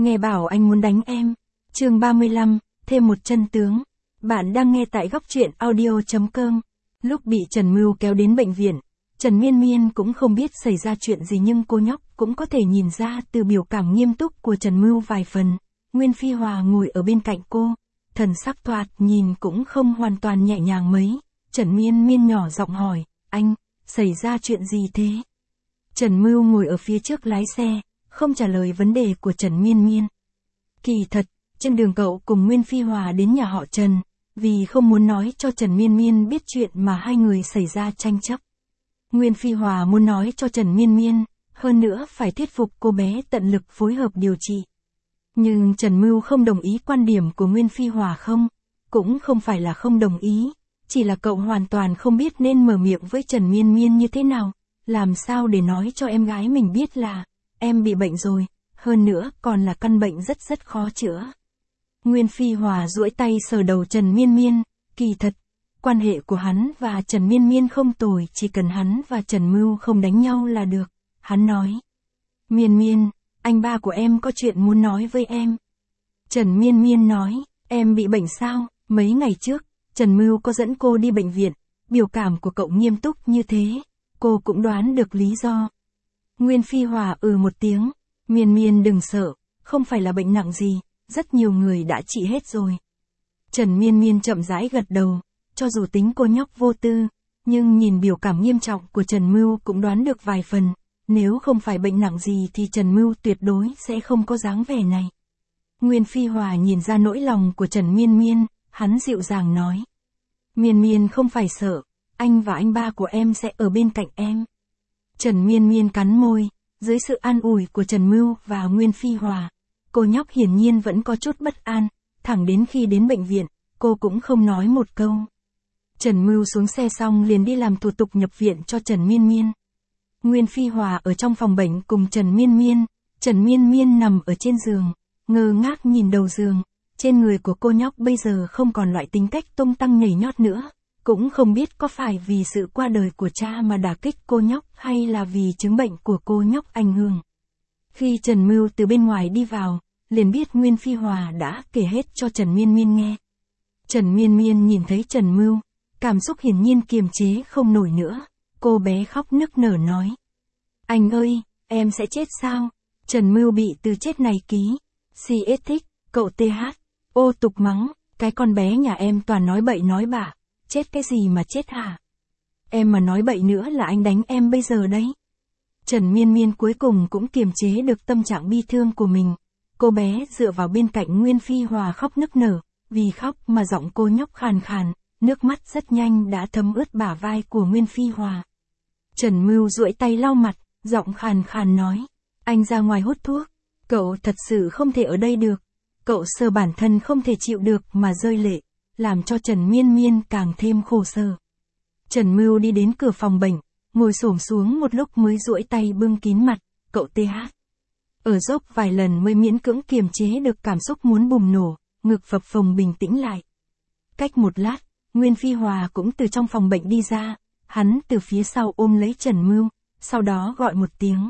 Nghe bảo anh muốn đánh em. Chương 35, thêm một chân tướng. Bạn đang nghe tại góc truyện audio.com. Lúc bị Trần Mưu kéo đến bệnh viện, Trần Miên Miên cũng không biết xảy ra chuyện gì, nhưng cô nhóc cũng có thể nhìn ra từ biểu cảm nghiêm túc của Trần Mưu vài phần. Nguyên Phi Hòa ngồi ở bên cạnh cô, thần sắc thoạt nhìn cũng không hoàn toàn nhẹ nhàng mấy. Trần Miên Miên nhỏ giọng hỏi, anh, xảy ra chuyện gì thế? Trần Mưu ngồi ở phía trước lái xe, không trả lời vấn đề của Trần Miên Miên. Kỳ thật, trên đường cậu cùng Nguyên Phi Hòa đến nhà họ Trần, vì không muốn nói cho Trần Miên Miên biết chuyện mà hai người xảy ra tranh chấp. Nguyên Phi Hòa muốn nói cho Trần Miên Miên, hơn nữa phải thuyết phục cô bé tận lực phối hợp điều trị. Nhưng Trần Mưu không đồng ý quan điểm của Nguyên Phi Hòa, cũng không phải là không đồng ý, chỉ là cậu hoàn toàn không biết nên mở miệng với Trần Miên Miên như thế nào, làm sao để nói cho em gái mình biết là em bị bệnh rồi, hơn nữa còn là căn bệnh rất khó chữa. Nguyên Phi Hòa duỗi tay sờ đầu Trần Miên Miên, kỳ thật, quan hệ của hắn và Trần Miên Miên không tồi, chỉ cần hắn và Trần Mưu không đánh nhau là được. Hắn nói, Miên Miên, anh ba của em có chuyện muốn nói với em. Trần Miên Miên nói, em bị bệnh sao? Mấy ngày trước, Trần Mưu có dẫn cô đi bệnh viện, biểu cảm của cậu nghiêm túc như thế, cô cũng đoán được lý do. Nguyên Phi Hòa một tiếng, Miên Miên đừng sợ, không phải là bệnh nặng gì, rất nhiều người đã trị hết rồi. Trần Miên Miên chậm rãi gật đầu, cho dù tính cô nhóc vô tư, nhưng nhìn biểu cảm nghiêm trọng của Trần Mưu cũng đoán được vài phần, nếu không phải bệnh nặng gì thì Trần Mưu tuyệt đối sẽ không có dáng vẻ này. Nguyên Phi Hòa nhìn ra nỗi lòng của Trần Miên Miên, hắn dịu dàng nói. Miên Miên không phải sợ, anh và anh ba của em sẽ ở bên cạnh em. Trần Miên Miên cắn môi, dưới sự an ủi của Trần Mưu và Nguyên Phi Hòa, cô nhóc hiển nhiên vẫn có chút bất an, thẳng đến khi đến bệnh viện, cô cũng không nói một câu. Trần Mưu xuống xe xong liền đi làm thủ tục nhập viện cho Trần Miên Miên. Nguyên Phi Hòa ở trong phòng bệnh cùng Trần Miên Miên nằm ở trên giường, ngơ ngác nhìn đầu giường, trên người của cô nhóc bây giờ không còn loại tính cách tung tăng nhảy nhót nữa, cũng không biết có phải vì sự qua đời của cha mà đả kích cô nhóc hay là vì chứng bệnh của cô nhóc ảnh hưởng. Khi Trần Mưu từ bên ngoài đi vào, liền biết Nguyên Phi Hòa đã kể hết cho Trần Miên Miên nghe. Trần Miên Miên nhìn thấy Trần Mưu, cảm xúc hiển nhiên kiềm chế không nổi nữa, cô bé khóc nức nở nói. Anh ơi, em sẽ chết sao? Trần Mưu bị từ chết này ký. CS thích, cậu TH, ô tục mắng, cái con bé nhà em toàn nói bậy nói bạ, chết cái gì mà chết hả? Em mà nói bậy nữa là anh đánh em bây giờ đấy. Trần Miên Miên cuối cùng cũng kiềm chế được tâm trạng bi thương của mình. Cô bé dựa vào bên cạnh Nguyên Phi Hòa khóc nức nở, vì khóc mà giọng cô nhóc khàn khàn, nước mắt rất nhanh đã thấm ướt bả vai của Nguyên Phi Hòa. Trần Mưu duỗi tay lau mặt, giọng khàn khàn nói, anh ra ngoài hút thuốc, cậu thật sự không thể ở đây được. Cậu sờ bản thân không thể chịu được mà rơi lệ, làm cho Trần Miên Miên càng thêm khổ sở. Trần Mưu đi đến cửa phòng bệnh, ngồi xổm xuống một lúc mới duỗi tay bưng kín mặt, cậu TH. Ở dốc vài lần mới miễn cưỡng kiềm chế được cảm xúc muốn bùng nổ, ngực phập phồng bình tĩnh lại. Cách một lát, Nguyên Phi Hòa cũng từ trong phòng bệnh đi ra, hắn từ phía sau ôm lấy Trần Mưu, sau đó gọi một tiếng.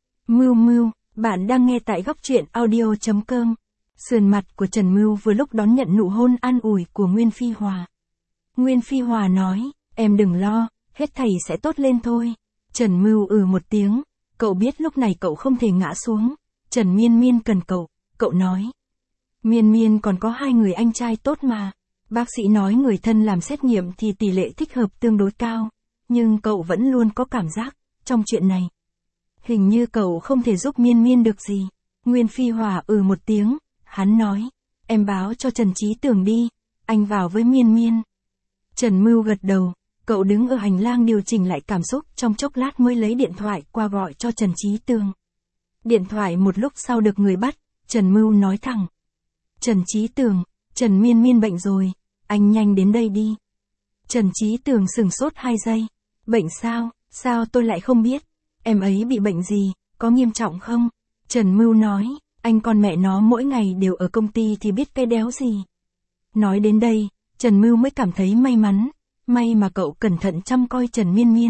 Mưu, bạn đang nghe tại góc truyện audio.com. Sườn mặt của Trần Mưu vừa lúc đón nhận nụ hôn an ủi của Nguyên Phi Hòa. Nguyên Phi Hòa nói, em đừng lo, hết thảy sẽ tốt lên thôi. Trần Mưu một tiếng, cậu biết lúc này cậu không thể ngã xuống. Trần Miên Miên cần cậu nói. Miên Miên còn có 2 người anh trai tốt mà. Bác sĩ nói người thân làm xét nghiệm thì tỷ lệ thích hợp tương đối cao, nhưng cậu vẫn luôn có cảm giác, trong chuyện này, hình như cậu không thể giúp Miên Miên được gì. Nguyên Phi Hòa một tiếng, hắn nói, em báo cho Trần Chí Tường đi, anh vào với Miên Miên. Trần Mưu gật đầu, cậu đứng ở hành lang điều chỉnh lại cảm xúc trong chốc lát mới lấy điện thoại qua gọi cho Trần Chí Tường. Điện thoại một lúc sau được người bắt, Trần Mưu nói thẳng. Trần Chí Tường, Trần Miên Miên bệnh rồi, anh nhanh đến đây đi. Trần Chí Tường sửng sốt 2 giây. Bệnh sao, sao tôi lại không biết? Em ấy bị bệnh gì, có nghiêm trọng không? Trần Mưu nói, anh con mẹ nó mỗi ngày đều ở công ty thì biết cái đéo gì. Nói đến đây, Trần Mưu mới cảm thấy may mắn, may mà cậu cẩn thận chăm coi Trần Miên Miên,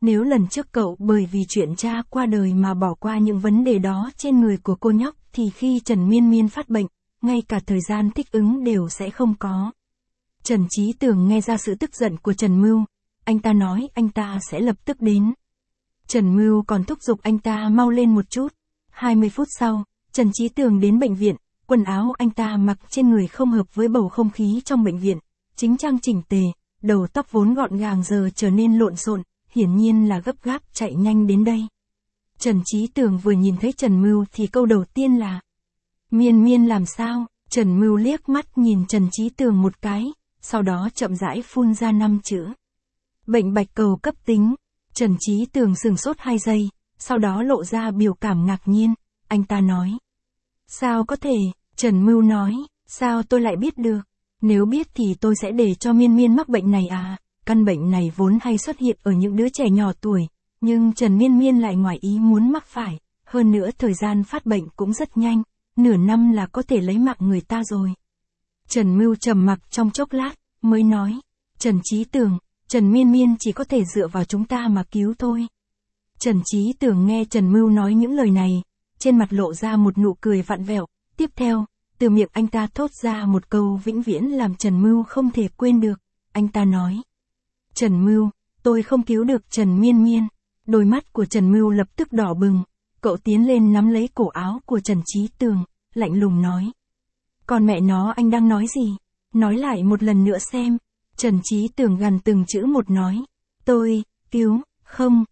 Nếu lần trước cậu bởi vì chuyện cha qua đời mà bỏ qua những vấn đề đó trên người của cô nhóc, thì khi Trần Miên Miên phát bệnh, ngay cả thời gian thích ứng đều sẽ không có. Trần Chí Tường nghe ra sự tức giận của Trần Mưu, anh ta nói anh ta sẽ lập tức đến. Trần Mưu còn thúc giục anh ta mau lên một chút. 20 phút sau, Trần Chí Tường đến bệnh viện, quần áo anh ta mặc trên người không hợp với bầu không khí trong bệnh viện, chính trang chỉnh tề, đầu tóc vốn gọn gàng giờ trở nên lộn xộn, hiển nhiên là gấp gáp chạy nhanh đến đây. Trần Chí Tường vừa nhìn thấy Trần Mưu thì câu đầu tiên là: Miên Miên làm sao? Trần Mưu liếc mắt nhìn Trần Chí Tường một cái, sau đó chậm rãi phun ra 5 chữ: bệnh bạch cầu cấp tính. Trần Chí Tường sửng sốt 2 giây, sau đó lộ ra biểu cảm ngạc nhiên, anh ta nói: sao có thể? Trần Mưu nói: sao tôi lại biết được? Nếu biết thì tôi sẽ để cho Miên Miên mắc bệnh này à? Căn bệnh này vốn hay xuất hiện ở những đứa trẻ nhỏ tuổi, nhưng Trần Miên Miên lại ngoài ý muốn mắc phải, hơn nữa thời gian phát bệnh cũng rất nhanh, nửa năm là có thể lấy mạng người ta rồi. Trần Mưu trầm mặc trong chốc lát, mới nói: Trần Chí Tường, Trần Miên Miên chỉ có thể dựa vào chúng ta mà cứu thôi. Trần Chí Tường nghe Trần Mưu nói những lời này, trên mặt lộ ra một nụ cười vặn vẹo, tiếp theo, từ miệng anh ta thốt ra một câu vĩnh viễn làm Trần Mưu không thể quên được, anh ta nói: Trần Mưu, tôi không cứu được Trần Miên Miên. Đôi mắt của Trần Mưu lập tức đỏ bừng, cậu tiến lên nắm lấy cổ áo của Trần Chí Tường, lạnh lùng nói: còn mẹ nó anh đang nói gì? Nói lại một lần nữa xem. Trần Chí Tường gằn từng chữ một nói: tôi, cứu, không,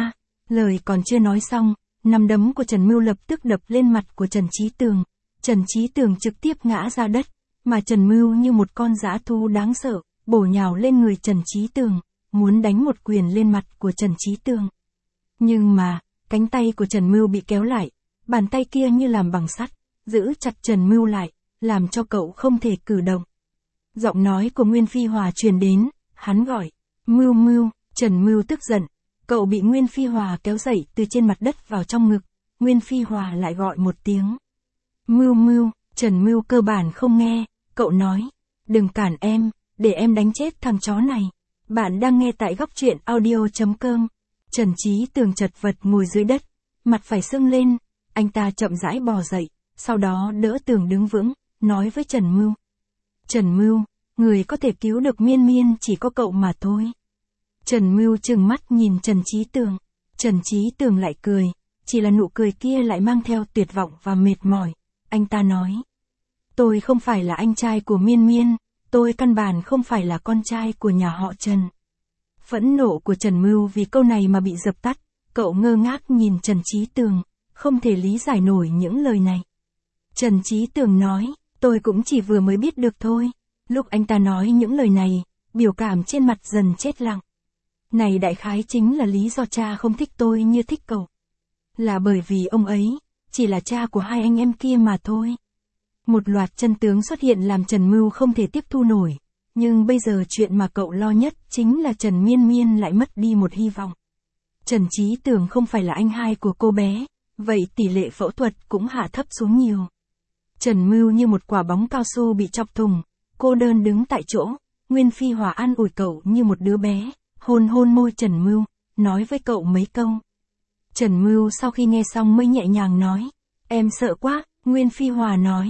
lời còn chưa nói xong, nắm đấm của Trần Mưu lập tức đập lên mặt của Trần Chí Tường. Trần Chí Tường trực tiếp ngã ra đất, mà Trần Mưu như một con dã thú đáng sợ, bổ nhào lên người Trần Chí Tường, muốn đánh một quyền lên mặt của Trần Chí Tường. Nhưng mà, cánh tay của Trần Mưu bị kéo lại, bàn tay kia như làm bằng sắt, giữ chặt Trần Mưu lại, làm cho cậu không thể cử động. Giọng nói của Nguyên Phi Hòa truyền đến, hắn gọi: Mưu Mưu. Trần Mưu tức giận, cậu bị Nguyên Phi Hòa kéo dậy từ trên mặt đất vào trong ngực, Nguyên Phi Hòa lại gọi một tiếng: Mưu Mưu. Trần Mưu cơ bản không nghe, cậu nói: đừng cản em, để em đánh chết thằng chó này. Bạn đang nghe tại góc truyện audio.com. Trần Chí Tường chật vật ngồi dưới đất, mặt phải sưng lên, anh ta chậm rãi bò dậy, sau đó đỡ Tường đứng vững, nói với Trần Mưu: Trần Mưu, người có thể cứu được Miên Miên chỉ có cậu mà thôi. Trần Mưu trừng mắt nhìn Trần Chí Tường, Trần Chí Tường lại cười, chỉ là nụ cười kia lại mang theo tuyệt vọng và mệt mỏi. Anh ta nói: tôi không phải là anh trai của Miên Miên, tôi căn bản không phải là con trai của nhà họ Trần. Phẫn nộ của Trần Mưu vì câu này mà bị dập tắt, cậu ngơ ngác nhìn Trần Chí Tường, không thể lý giải nổi những lời này. Trần Chí Tường nói: tôi cũng chỉ vừa mới biết được thôi. Lúc anh ta nói những lời này, biểu cảm trên mặt dần chết lặng. Này đại khái chính là lý do cha không thích tôi như thích cậu. Là bởi vì ông ấy chỉ là cha của hai anh em kia mà thôi. Một loạt chân tướng xuất hiện làm Trần Mưu không thể tiếp thu nổi, nhưng bây giờ chuyện mà cậu lo nhất chính là Trần Miên Miên lại mất đi một hy vọng. Trần Chí Tường không phải là anh hai của cô bé, vậy tỷ lệ phẫu thuật cũng hạ thấp xuống nhiều. Trần Mưu như một quả bóng cao su bị chọc thủng, cô đơn đứng tại chỗ, Nguyên Phi Hòa an ủi cậu như một đứa bé, hôn hôn môi Trần Mưu, nói với cậu mấy câu. Trần Mưu sau khi nghe xong mới nhẹ nhàng nói: em sợ quá. Nguyên Phi Hòa nói: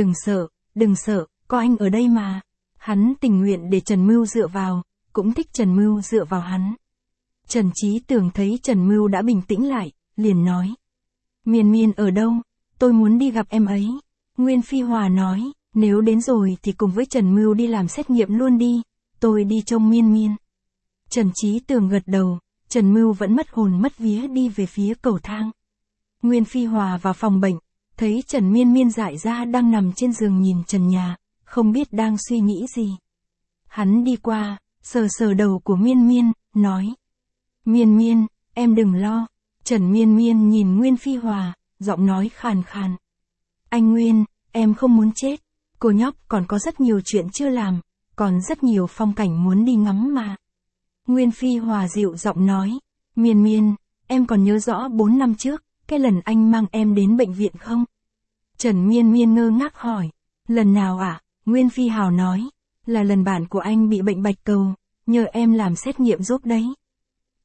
đừng sợ, có anh ở đây mà. Hắn tình nguyện để Trần Mưu dựa vào, cũng thích Trần Mưu dựa vào hắn. Trần Chí Tường thấy Trần Mưu đã bình tĩnh lại, liền nói: Miên Miên ở đâu? Tôi muốn đi gặp em ấy. Nguyên Phi Hòa nói: nếu đến rồi thì cùng với Trần Mưu đi làm xét nghiệm luôn đi, tôi đi trông Miên Miên. Trần Chí Tường gật đầu, Trần Mưu vẫn mất hồn mất vía đi về phía cầu thang. Nguyên Phi Hòa vào phòng bệnh, thấy Trần Miên Miên dại ra đang nằm trên giường nhìn trần nhà, không biết đang suy nghĩ gì. Hắn đi qua, sờ sờ đầu của Miên Miên, nói: Miên Miên, em đừng lo. Trần Miên Miên nhìn Nguyên Phi Hòa, giọng nói khàn khàn: anh Nguyên, em không muốn chết. Cô nhóc còn có rất nhiều chuyện chưa làm, còn rất nhiều phong cảnh muốn đi ngắm mà. Nguyên Phi Hòa dịu giọng nói: Miên Miên, em còn nhớ rõ 4 năm trước, cái lần anh mang em đến bệnh viện không? Trần Miên Miên ngơ ngác hỏi: lần nào ạ? Nguyên Phi Hào nói: là lần bạn của anh bị bệnh bạch cầu, nhờ em làm xét nghiệm giúp đấy.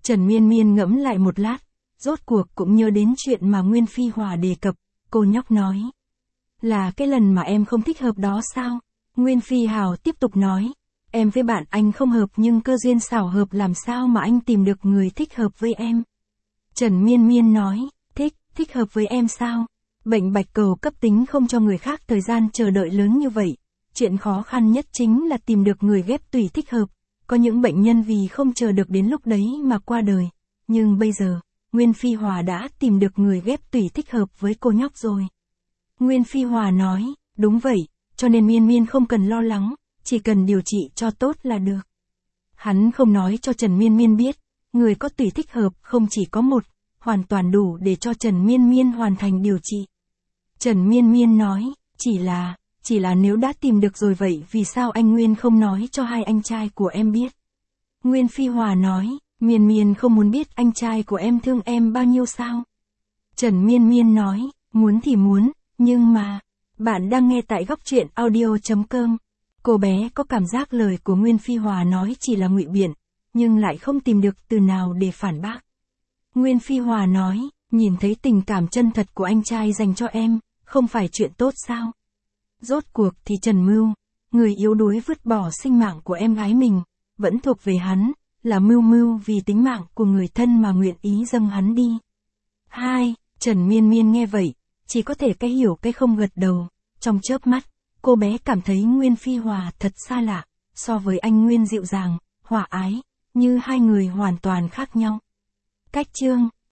Trần Miên Miên ngẫm lại một lát, rốt cuộc cũng nhớ đến chuyện mà Nguyên Phi Hòa đề cập, cô nhóc nói. Là cái lần mà em không thích hợp đó sao? Nguyên Phi Hào tiếp tục nói, em với bạn anh không hợp nhưng cơ duyên xảo hợp làm sao mà anh tìm được người thích hợp với em? Trần Miên Miên nói, thích hợp với em sao? Bệnh bạch cầu cấp tính không cho người khác thời gian chờ đợi lớn như vậy. Chuyện khó khăn nhất chính là tìm được người ghép tủy thích hợp. Có những bệnh nhân vì không chờ được đến lúc đấy mà qua đời. Nhưng bây giờ, Nguyên Phi Hòa đã tìm được người ghép tủy thích hợp với cô nhóc rồi. Nguyên Phi Hòa nói, đúng vậy, cho nên Miên Miên không cần lo lắng, chỉ cần điều trị cho tốt là được. Hắn không nói cho Trần Miên Miên biết, người có tủy thích hợp không chỉ có một, hoàn toàn đủ để cho Trần Miên Miên hoàn thành điều trị. Trần Miên Miên nói, chỉ là nếu đã tìm được rồi vậy vì sao anh Nguyên không nói cho hai anh trai của em biết? Nguyên Phi Hòa nói, Miên Miên không muốn biết anh trai của em thương em bao nhiêu sao? Trần Miên Miên nói, muốn thì muốn, nhưng mà, bạn đang nghe tại góc truyện audio.com. Cô bé có cảm giác lời của Nguyên Phi Hòa nói chỉ là ngụy biện, nhưng lại không tìm được từ nào để phản bác. Nguyên Phi Hòa nói, nhìn thấy tình cảm chân thật của anh trai dành cho em, không phải chuyện tốt sao? Rốt cuộc thì Trần Mưu, người yếu đuối vứt bỏ sinh mạng của em gái mình, vẫn thuộc về hắn, là Mưu vì tính mạng của người thân mà nguyện ý dâng hắn đi. Trần Miên Miên nghe vậy, chỉ có thể cái hiểu cái không gật đầu, trong chớp mắt, cô bé cảm thấy Nguyên Phi Hòa thật xa lạ, so với anh Nguyên dịu dàng, hòa ái, như hai người hoàn toàn khác nhau. Cách chương